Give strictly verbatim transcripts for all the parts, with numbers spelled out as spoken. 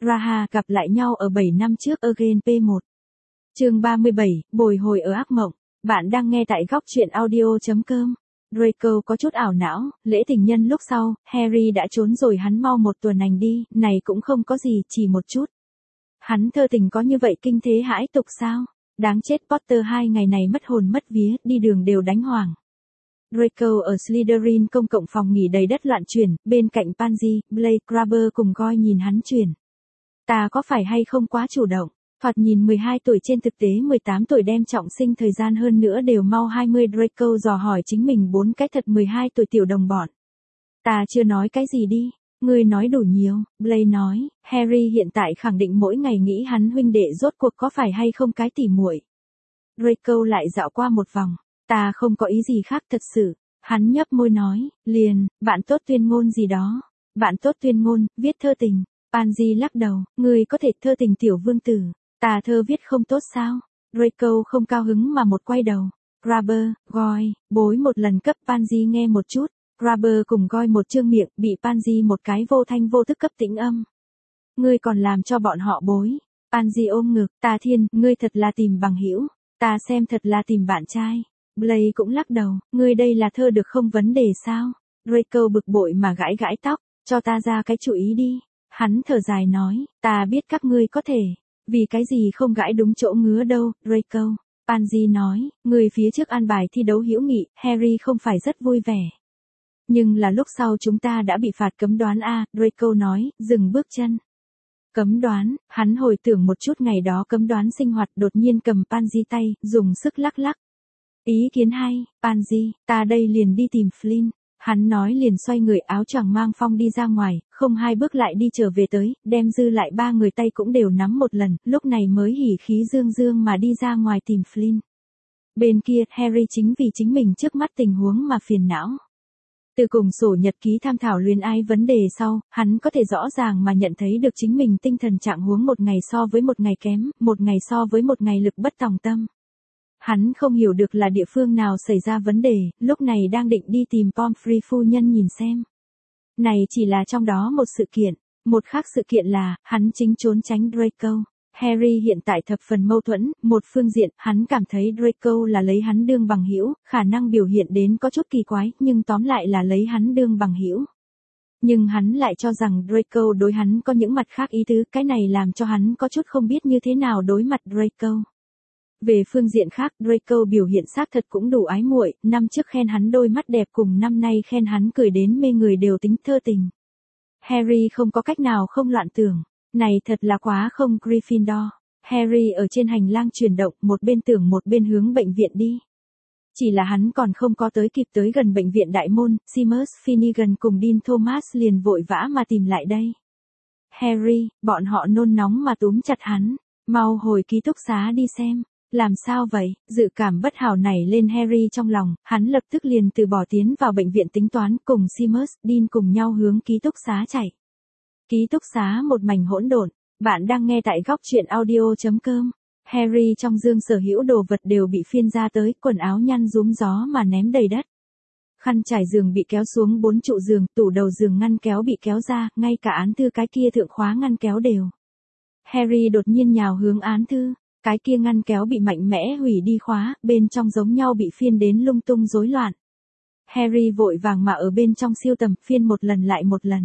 Raha gặp lại nhau ở bảy năm trước Again pê một. Chương ba mươi bảy, bồi hồi ở ác mộng. Bạn đang nghe tại góc truyện audio chấm com. Draco có chút ảo não, lễ tình nhân lúc sau, Harry đã trốn rồi hắn mau một tuần ảnh đi, này cũng không có gì, chỉ một chút. Hắn thơ tình có như vậy kinh thế hãi tục sao? Đáng chết Potter hai ngày này mất hồn mất vía, đi đường đều đánh hoảng. Draco ở Slytherin công cộng phòng nghỉ đầy đất loạn chuyển, bên cạnh Pansy, Blake, Crabber cùng Goyle nhìn hắn chuyển. Ta có phải hay không quá chủ động? Thoạt nhìn mười hai tuổi trên thực tế mười tám tuổi đem trọng sinh thời gian hơn nữa đều mau hai mươi. Draco dò hỏi chính mình bốn cái thật mười hai tuổi tiểu đồng bọn. Ta chưa nói cái gì đi, ngươi nói đủ nhiều, Blake nói. Harry hiện tại khẳng định mỗi ngày nghĩ hắn huynh đệ rốt cuộc có phải hay không cái tỉ muội. Draco lại dạo qua một vòng, ta không có ý gì khác thật sự. Hắn nhấp môi nói, liền, bạn tốt tuyên ngôn gì đó. Bạn tốt tuyên ngôn, viết thơ tình. Pansy lắc đầu, ngươi có thể thơ tình tiểu vương tử. Ta thơ viết không tốt sao? Draco không cao hứng mà một quay đầu. Crabber, Goyle, bối một lần cấp Pansy nghe một chút. Crabber cùng Goyle một trương miệng, bị Pansy một cái vô thanh vô thức cấp tĩnh âm. Ngươi còn làm cho bọn họ bối. Pansy ôm ngực, ta thiên, ngươi thật là tìm bằng hữu, ta xem thật là tìm bạn trai. Blake cũng lắc đầu, ngươi đây là thơ được không vấn đề sao? Draco bực bội mà gãi gãi tóc, cho ta ra cái chủ ý đi. Hắn thở dài nói, ta biết các ngươi có thể. Vì cái gì không gãi đúng chỗ ngứa đâu, Draco. Pansy nói, người phía trước an bài thi đấu hữu nghị, Harry không phải rất vui vẻ. Nhưng là lúc sau chúng ta đã bị phạt cấm đoán a, Draco nói, dừng bước chân. Cấm đoán, hắn hồi tưởng một chút ngày đó cấm đoán sinh hoạt đột nhiên cầm Pansy tay, dùng sức lắc lắc. Ý kiến hay, Pansy, ta đây liền đi tìm Flynn. Hắn nói liền xoay người áo choàng mang phong đi ra ngoài, không hai bước lại đi trở về tới, đem dư lại ba người tay cũng đều nắm một lần, lúc này mới hỉ khí dương dương mà đi ra ngoài tìm Flynn. Bên kia, Harry chính vì chính mình trước mắt tình huống mà phiền não. Từ cùng sổ nhật ký tham thảo luyến ái vấn đề sau, hắn có thể rõ ràng mà nhận thấy được chính mình tinh thần trạng huống một ngày so với một ngày kém, một ngày so với một ngày lực bất tòng tâm. Hắn không hiểu được là địa phương nào xảy ra vấn đề, lúc này đang định đi tìm Pomfrey phu nhân nhìn xem. Này chỉ là trong đó một sự kiện, một khác sự kiện là, hắn chính trốn tránh Draco. Harry hiện tại thập phần mâu thuẫn, một phương diện, hắn cảm thấy Draco là lấy hắn đương bằng hữu, khả năng biểu hiện đến có chút kỳ quái, nhưng tóm lại là lấy hắn đương bằng hữu. Nhưng hắn lại cho rằng Draco đối hắn có những mặt khác ý tứ, cái này làm cho hắn có chút không biết như thế nào đối mặt Draco. Về phương diện khác, Draco biểu hiện xác thật cũng đủ ái muội, năm trước khen hắn đôi mắt đẹp cùng năm nay khen hắn cười đến mê người đều tính thơ tình. Harry không có cách nào không loạn tưởng, này thật là quá không Gryffindor. Harry ở trên hành lang chuyển động, một bên tưởng một bên hướng bệnh viện đi. Chỉ là hắn còn không có tới kịp tới gần bệnh viện đại môn, Seamus Finnegan cùng Dean Thomas liền vội vã mà tìm lại đây. Harry, bọn họ nôn nóng mà túm chặt hắn, mau hồi ký túc xá đi xem. Làm sao vậy? Dự cảm bất hảo nảy lên Harry trong lòng, hắn lập tức liền từ bỏ tiến vào bệnh viện tính toán cùng Seamus, Dean cùng nhau hướng ký túc xá chạy. Ký túc xá một mảnh hỗn độn, bạn đang nghe tại góc truyện audio chấm com. Harry trong dương sở hữu đồ vật đều bị phiên ra tới, quần áo nhăn rúm gió mà ném đầy đất. Khăn trải giường bị kéo xuống bốn trụ giường, tủ đầu giường ngăn kéo bị kéo ra, ngay cả án thư cái kia thượng khóa ngăn kéo đều. Harry đột nhiên nhào hướng án thư. Cái kia ngăn kéo bị mạnh mẽ hủy đi khóa, bên trong giống nhau bị phiên đến lung tung rối loạn. Harry vội vàng mà ở bên trong siêu tầm phiên một lần lại một lần.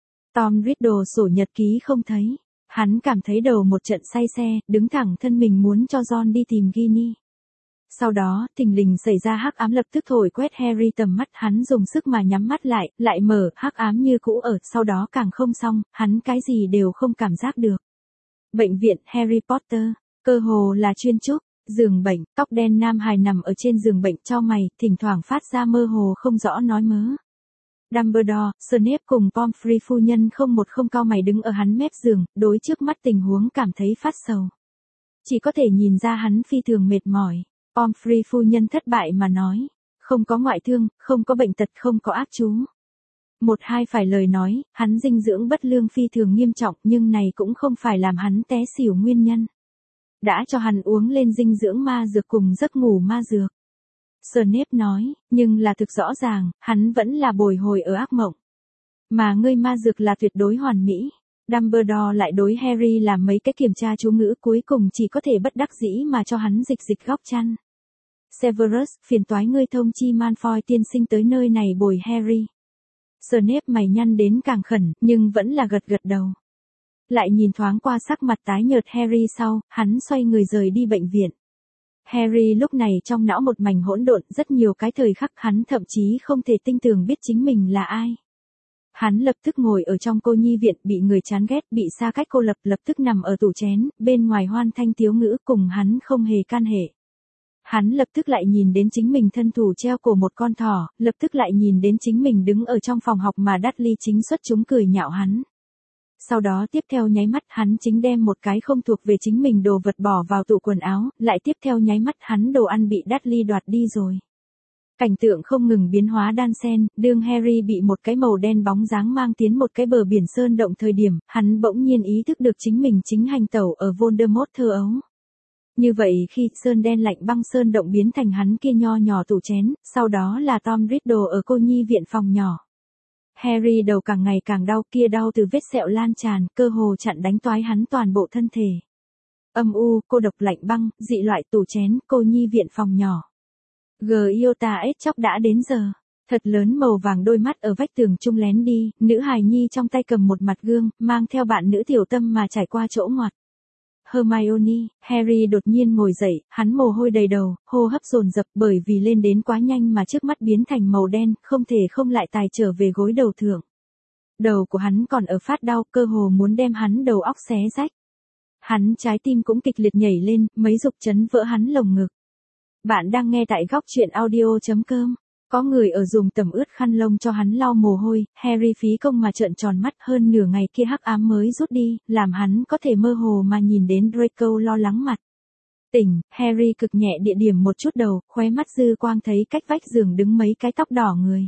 Tom Riddle sổ nhật ký không thấy. Hắn cảm thấy đầu một trận say xe, đứng thẳng thân mình muốn cho John đi tìm Ginny. Sau đó, thình lình xảy ra hắc ám lập tức thổi quét Harry tầm mắt, hắn dùng sức mà nhắm mắt lại, lại mở, hắc ám như cũ ở, sau đó càng không xong, hắn cái gì đều không cảm giác được. Bệnh viện Harry Potter. Cơ hồ là chuyên trúc, giường bệnh, tóc đen nam hài nằm ở trên giường bệnh chau mày, thỉnh thoảng phát ra mơ hồ không rõ nói mớ. Dumbledore, Snape cùng Pomfrey phu nhân không một không cau mày đứng ở hắn mép giường, đối trước mắt tình huống cảm thấy phát sầu. Chỉ có thể nhìn ra hắn phi thường mệt mỏi. Pomfrey phu nhân thất bại mà nói, không có ngoại thương, không có bệnh tật, không có ác chú. Một hai phải lời nói, hắn dinh dưỡng bất lương phi thường nghiêm trọng, nhưng này cũng không phải làm hắn té xỉu nguyên nhân. Đã cho hắn uống lên dinh dưỡng ma dược cùng giấc ngủ ma dược. Snape nói, nhưng là thực rõ ràng, hắn vẫn là bồi hồi ở ác mộng. Mà ngươi ma dược là tuyệt đối hoàn mỹ. Dumbledore lại đối Harry làm mấy cái kiểm tra chú ngữ, cuối cùng chỉ có thể bất đắc dĩ mà cho hắn dịch dịch góc chăn. Severus, phiền toái ngươi thông chi Malfoy tiên sinh tới nơi này bồi Harry. Snape mày nhăn đến càng khẩn, nhưng vẫn là gật gật đầu. Lại nhìn thoáng qua sắc mặt tái nhợt Harry sau, hắn xoay người rời đi bệnh viện. Harry lúc này trong não một mảnh hỗn độn, rất nhiều cái thời khắc hắn thậm chí không thể tin tưởng biết chính mình là ai. Hắn lập tức ngồi ở trong cô nhi viện, bị người chán ghét, bị xa cách cô lập, lập tức nằm ở tủ chén, bên ngoài hoan thanh tiếu ngữ cùng hắn không hề can hệ. Hắn lập tức lại nhìn đến chính mình thân thủ treo cổ một con thỏ, lập tức lại nhìn đến chính mình đứng ở trong phòng học mà Dudley chính xuất chúng cười nhạo hắn. Sau đó tiếp theo nháy mắt hắn chính đem một cái không thuộc về chính mình đồ vật bỏ vào tủ quần áo, lại tiếp theo nháy mắt hắn đồ ăn bị Dudley đoạt đi rồi. Cảnh tượng không ngừng biến hóa đan xen, đương Harry bị một cái màu đen bóng dáng mang tiến một cái bờ biển sơn động thời điểm, hắn bỗng nhiên ý thức được chính mình chính hành tẩu ở Voldemort thơ ấu. Như vậy khi sơn đen lạnh băng sơn động biến thành hắn kia nho nhỏ tủ chén, sau đó là Tom Riddle ở cô nhi viện phòng nhỏ. Harry đầu càng ngày càng đau, kia đau từ vết sẹo lan tràn, cơ hồ chặn đánh toái hắn toàn bộ thân thể. Âm u, cô độc lạnh băng, dị loại tủ chén, cô nhi viện phòng nhỏ. Giota ết chóc đã đến giờ. Thật lớn màu vàng đôi mắt ở vách tường trung lén đi, nữ hài nhi trong tay cầm một mặt gương, mang theo bạn nữ tiểu tâm mà trải qua chỗ ngoặt. Hermione, Harry đột nhiên ngồi dậy, hắn mồ hôi đầy đầu, hô hấp dồn dập bởi vì lên đến quá nhanh mà trước mắt biến thành màu đen, không thể không lại tài trở về gối đầu thượng. Đầu của hắn còn ở phát đau, cơ hồ muốn đem hắn đầu óc xé rách. Hắn trái tim cũng kịch liệt nhảy lên, mấy dục chấn vỡ hắn lồng ngực. Bạn đang nghe tại góc truyện audio chấm com. Có người ở dùng tẩm ướt khăn lông cho hắn lau mồ hôi, Harry phí công mà trợn tròn mắt, hơn nửa ngày kia hắc ám mới rút đi, làm hắn có thể mơ hồ mà nhìn đến Draco lo lắng mặt. Tỉnh, Harry cực nhẹ địa điểm một chút đầu, khóe mắt dư quang thấy cách vách giường đứng mấy cái tóc đỏ người.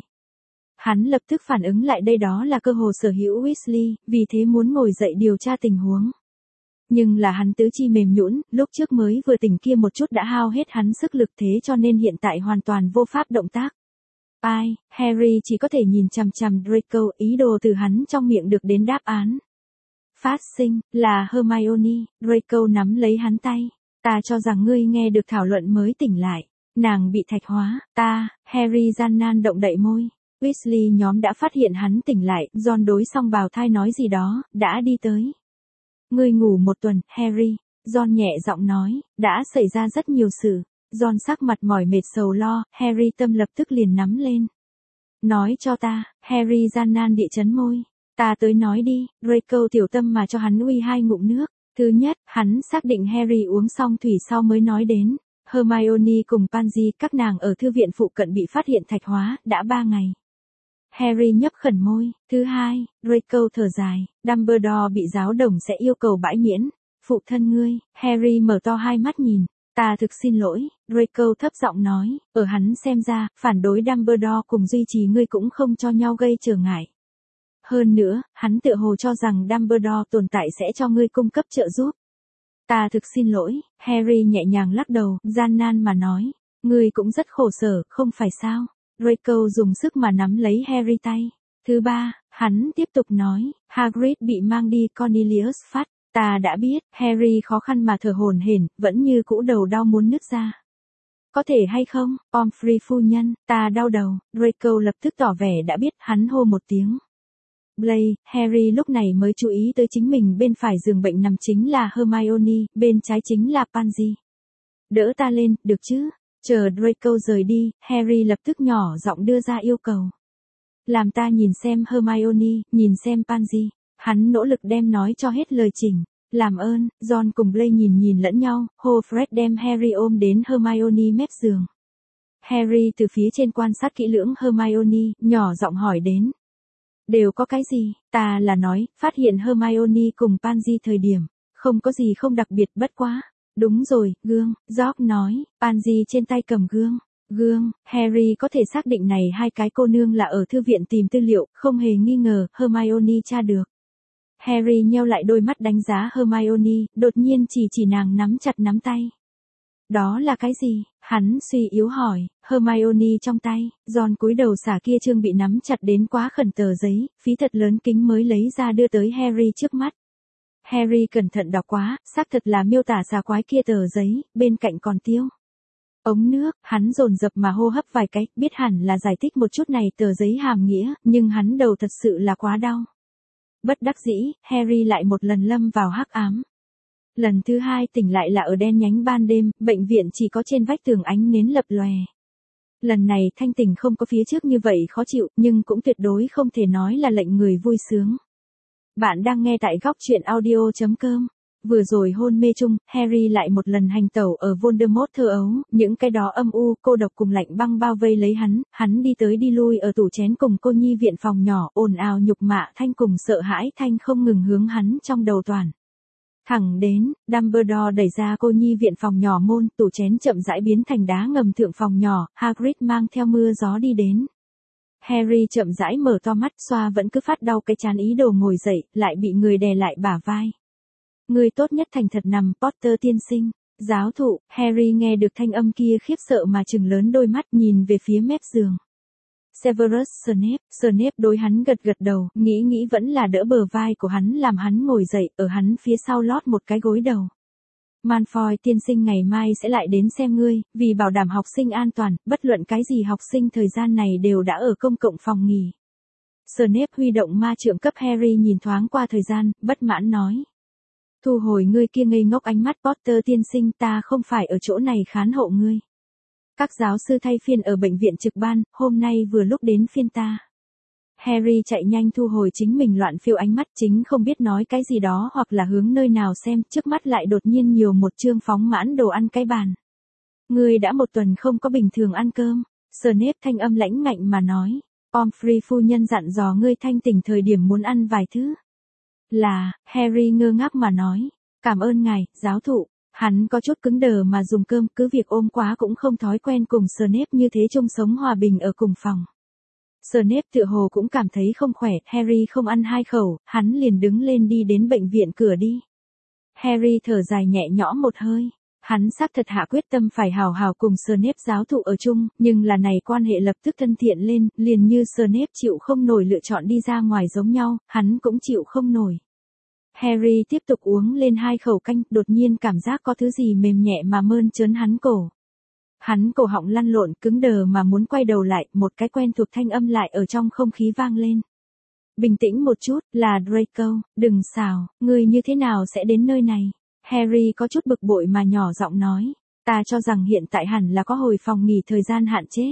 Hắn lập tức phản ứng lại đây đó là cơ hồ sở hữu Weasley, vì thế muốn ngồi dậy điều tra tình huống. Nhưng là hắn tứ chi mềm nhũn, lúc trước mới vừa tỉnh kia một chút đã hao hết hắn sức lực, thế cho nên hiện tại hoàn toàn vô pháp động tác. Ai, Harry chỉ có thể nhìn chằm chằm Draco, ý đồ từ hắn trong miệng được đến đáp án. Phát sinh, là Hermione, Draco nắm lấy hắn tay. Ta cho rằng ngươi nghe được thảo luận mới tỉnh lại. Nàng bị thạch hóa, ta, Harry gian nan động đậy môi. Weasley nhóm đã phát hiện hắn tỉnh lại, Ron đối song bào thai nói gì đó, đã đi tới. Ngươi ngủ một tuần, Harry, Ron nhẹ giọng nói, đã xảy ra rất nhiều sự. Ron sắc mặt mỏi mệt sầu lo, Harry tâm lập tức liền nắm lên. Nói cho ta, Harry gian nan địa chấn môi. Ta tới nói đi, Draco tiểu tâm mà cho hắn uy hai ngụm nước. Thứ nhất, hắn xác định Harry uống xong thủy sau mới nói đến. Hermione cùng Pansy các nàng ở thư viện phụ cận bị phát hiện thạch hóa, đã ba ngày. Harry nhấp khẩn môi. Thứ hai, Draco thở dài, Dumbledore bị giáo đồng sẽ yêu cầu bãi miễn. Phụ thân ngươi, Harry mở to hai mắt nhìn. Ta thực xin lỗi, Draco thấp giọng nói, ở hắn xem ra, phản đối Dumbledore cùng duy trì ngươi cũng không cho nhau gây trở ngại. Hơn nữa, hắn tự hồ cho rằng Dumbledore tồn tại sẽ cho ngươi cung cấp trợ giúp. Ta thực xin lỗi, Harry nhẹ nhàng lắc đầu, gian nan mà nói, ngươi cũng rất khổ sở, không phải sao? Draco dùng sức mà nắm lấy Harry tay. Thứ ba, hắn tiếp tục nói, Hagrid bị mang đi Cornelius phát. Ta đã biết, Harry khó khăn mà thở hổn hển, vẫn như cũ đầu đau muốn nứt ra. Có thể hay không, Pomfrey phu nhân, ta đau đầu, Draco lập tức tỏ vẻ đã biết, hắn hô một tiếng. Blake, Harry lúc này mới chú ý tới chính mình bên phải giường bệnh nằm chính là Hermione, bên trái chính là Pansy. Đỡ ta lên, được chứ? Chờ Draco rời đi, Harry lập tức nhỏ giọng đưa ra yêu cầu. Làm ta nhìn xem Hermione, nhìn xem Pansy. Hắn nỗ lực đem nói cho hết lời chỉnh. Làm ơn, Ron cùng Blake nhìn nhìn lẫn nhau, hô Fred đem Harry ôm đến Hermione mép giường. Harry từ phía trên quan sát kỹ lưỡng Hermione, nhỏ giọng hỏi đến. Đều có cái gì, ta là nói, phát hiện Hermione cùng Pansy thời điểm, không có gì không đặc biệt bất quá. Đúng rồi, gương, George nói, Pansy trên tay cầm gương. Gương, Harry có thể xác định này hai cái cô nương là ở thư viện tìm tư liệu, không hề nghi ngờ, Hermione tra được. Harry nheo lại đôi mắt đánh giá Hermione, đột nhiên chỉ chỉ nàng nắm chặt nắm tay. Đó là cái gì? Hắn suy yếu hỏi. Hermione trong tay, Ron cúi đầu xả kia chương bị nắm chặt đến quá khẩn tờ giấy, phí thật lớn kính mới lấy ra đưa tới Harry trước mắt. Harry cẩn thận đọc quá, xác thật là miêu tả xà quái kia tờ giấy, bên cạnh còn tiêu ống nước, hắn dồn dập mà hô hấp vài cái, biết hẳn là giải thích một chút này tờ giấy hàm nghĩa, nhưng hắn đầu thật sự là quá đau. Bất đắc dĩ, Harry lại một lần lâm vào hắc ám. Lần thứ hai tỉnh lại là ở đen nhánh ban đêm, bệnh viện chỉ có trên vách tường ánh nến lập lòe. Lần này thanh tỉnh không có phía trước như vậy khó chịu, nhưng cũng tuyệt đối không thể nói là lệnh người vui sướng. Bạn đang nghe tại góc truyện audio chấm com. Vừa rồi hôn mê chung, Harry lại một lần hành tẩu ở Voldemort thơ ấu, những cái đó âm u, cô độc cùng lạnh băng bao vây lấy hắn, hắn đi tới đi lui ở tủ chén cùng cô nhi viện phòng nhỏ, ồn ào nhục mạ thanh cùng sợ hãi thanh không ngừng hướng hắn trong đầu toàn. Thẳng đến, Dumbledore đẩy ra cô nhi viện phòng nhỏ môn, tủ chén chậm rãi biến thành đá ngầm thượng phòng nhỏ, Hagrid mang theo mưa gió đi đến. Harry chậm rãi mở to mắt, xoa vẫn cứ phát đau cái chán ý đồ ngồi dậy, lại bị người đè lại bả vai. Người tốt nhất thành thật nằm, Potter tiên sinh. Giáo thụ, Harry nghe được thanh âm kia khiếp sợ mà trừng lớn đôi mắt nhìn về phía mép giường. Severus Snape, Snape đối hắn gật gật đầu, nghĩ nghĩ vẫn là đỡ bờ vai của hắn làm hắn ngồi dậy, ở hắn phía sau lót một cái gối đầu. Malfoy tiên sinh ngày mai sẽ lại đến xem ngươi, vì bảo đảm học sinh an toàn, bất luận cái gì học sinh thời gian này đều đã ở công cộng phòng nghỉ. Snape huy động ma trượng cấp Harry nhìn thoáng qua thời gian, bất mãn nói. Thu hồi ngươi kia ngây ngốc ánh mắt Potter tiên sinh, ta không phải ở chỗ này khán hộ ngươi. Các giáo sư thay phiên ở bệnh viện trực ban, hôm nay vừa lúc đến phiên ta. Harry chạy nhanh thu hồi chính mình loạn phiêu ánh mắt, chính không biết nói cái gì đó hoặc là hướng nơi nào xem, trước mắt lại đột nhiên nhiều một chương phóng mãn đồ ăn cái bàn. Ngươi đã một tuần không có bình thường ăn cơm. Snape thanh âm lãnh ngạnh mà nói. Pomfrey phu nhân dặn dò ngươi thanh tỉnh thời điểm muốn ăn vài thứ. Là, Harry ngơ ngác mà nói. Cảm ơn ngài, giáo thụ. Hắn có chút cứng đờ mà dùng cơm, cứ việc ôm quá cũng không thói quen cùng Snape như thế chung sống hòa bình ở cùng phòng. Snape tựa hồ cũng cảm thấy không khỏe, Harry không ăn hai khẩu, hắn liền đứng lên đi đến bệnh viện cửa đi. Harry thở dài nhẹ nhõm một hơi. Hắn xác thật hạ quyết tâm phải hào hào cùng Snape giáo thụ ở chung, nhưng là này quan hệ lập tức thân thiện lên, liền như Snape chịu không nổi lựa chọn đi ra ngoài giống nhau, hắn cũng chịu không nổi. Harry tiếp tục uống lên hai khẩu canh, đột nhiên cảm giác có thứ gì mềm nhẹ mà mơn trớn hắn cổ. Hắn cổ họng lăn lộn cứng đờ mà muốn quay đầu lại, một cái quen thuộc thanh âm lại ở trong không khí vang lên. Bình tĩnh một chút, là Draco, đừng xào, ngươi như thế nào sẽ đến nơi này? Harry có chút bực bội mà nhỏ giọng nói, ta cho rằng hiện tại hẳn là có hồi phòng nghỉ thời gian hạn chế.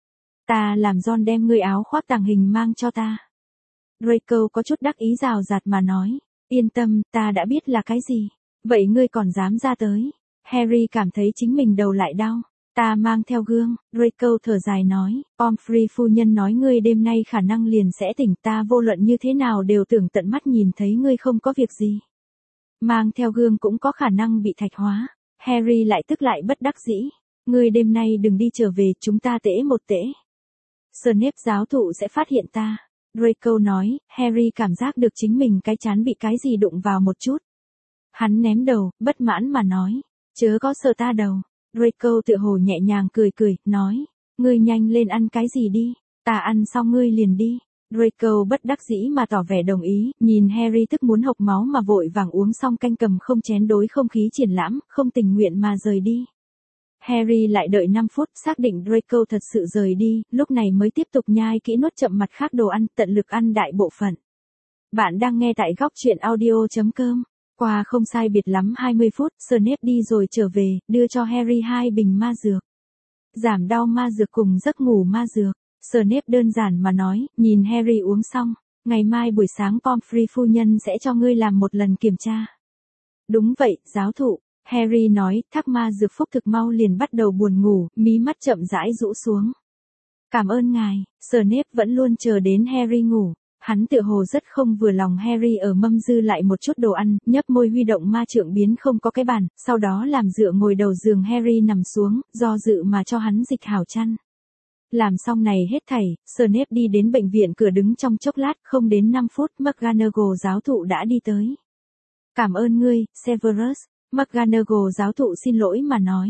Ta làm John đem ngươi áo khoác tàng hình mang cho ta. Draco có chút đắc ý rào rạt mà nói, yên tâm, ta đã biết là cái gì. Vậy ngươi còn dám ra tới? Harry cảm thấy chính mình đầu lại đau. Ta mang theo gương, Draco thở dài nói, Pomfrey phu nhân nói ngươi đêm nay khả năng liền sẽ tỉnh, ta vô luận như thế nào đều tưởng tận mắt nhìn thấy ngươi không có việc gì. Mang theo gương cũng có khả năng bị thạch hóa. Harry lại tức lại bất đắc dĩ. Ngươi đêm nay đừng đi trở về, chúng ta tễ một tễ. Snape giáo thụ sẽ phát hiện ta. Draco nói, Harry cảm giác được chính mình cái chán bị cái gì đụng vào một chút. Hắn ném đầu, bất mãn mà nói, chớ có sợ ta đầu. Draco tựa hồ nhẹ nhàng cười cười, nói, ngươi nhanh lên ăn cái gì đi, ta ăn xong ngươi liền đi. Draco bất đắc dĩ mà tỏ vẻ đồng ý, nhìn Harry tức muốn hộc máu mà vội vàng uống xong canh cầm không chén đối không khí triển lãm, không tình nguyện mà rời đi. Harry lại đợi năm phút, xác định Draco thật sự rời đi, lúc này mới tiếp tục nhai kỹ nuốt chậm mặt khác đồ ăn, tận lực ăn đại bộ phận. Bạn đang nghe tại góc truyện audio chấm com. Qua không sai biệt lắm hai mươi phút, Snape đi rồi trở về, đưa cho Harry hai bình ma dược. Giảm đau ma dược cùng giấc ngủ ma dược. Snape đơn giản mà nói, nhìn Harry uống xong, ngày mai buổi sáng Pomfrey phu nhân sẽ cho ngươi làm một lần kiểm tra. Đúng vậy, giáo thụ. Harry nói, thác ma dược phúc thực mau liền bắt đầu buồn ngủ, mí mắt chậm rãi rũ xuống. Cảm ơn ngài. Snape vẫn luôn chờ đến Harry ngủ. Hắn tựa hồ rất không vừa lòng Harry ở mâm dư lại một chút đồ ăn, nhấp môi huy động ma trượng biến không có cái bàn, sau đó làm dựa ngồi đầu giường Harry nằm xuống, do dự mà cho hắn dịch hảo chăn. Làm xong này hết thảy, Snape đi đến bệnh viện cửa đứng trong chốc lát, không đến năm phút, McGonagall giáo thụ đã đi tới. Cảm ơn ngươi, Severus. McGonagall giáo thụ xin lỗi mà nói.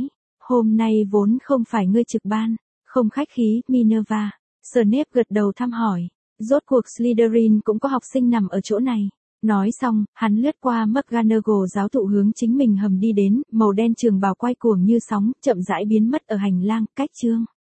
hôm nay vốn không phải ngươi trực ban, không khách khí, Minerva. Snape gật đầu thăm hỏi. Rốt cuộc Slytherin cũng có học sinh nằm ở chỗ này. Nói xong, hắn lướt qua McGonagall giáo thụ hướng chính mình hầm đi đến, màu đen trường bào quay cuồng như sóng, chậm rãi biến mất ở hành lang, cách chương.